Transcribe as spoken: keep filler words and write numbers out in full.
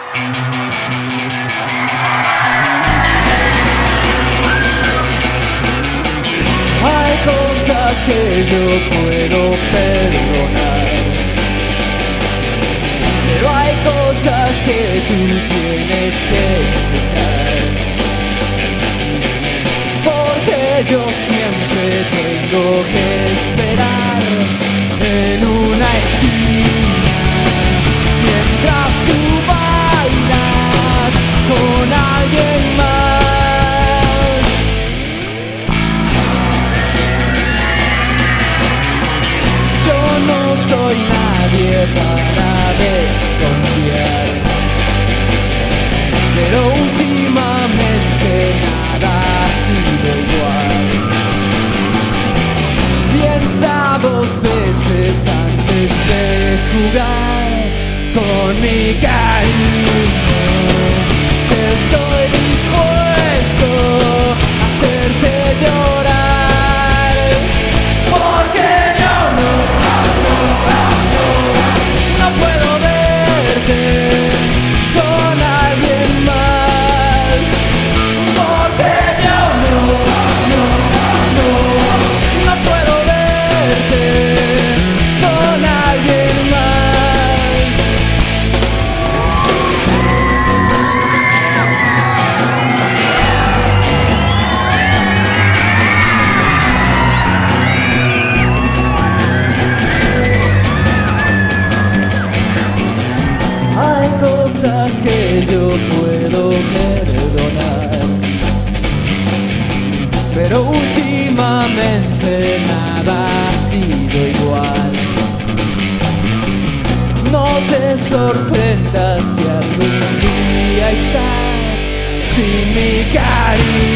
Hay cosas que yo puedo perdonar, pero hay cosas que tú tienes que explicar, porque yo siempre tengo que esperar en una esquina mientras tú bailas con alguien más. Yo no soy nadie para desconfiar, pero últimamente nada ha sido igual. Piensa dos veces antes de jugar con mi cariño, que estoy dispuesto a hacerte llorar, porque yo no, no, no, no puedo verte con alguien más, porque yo no, no, no, no puedo verte con alguien más. Hay cosas que yo puedo perdonar, pero últimamente nada ha sido igual. No te sorprendas si algún día estás sin mi cariño.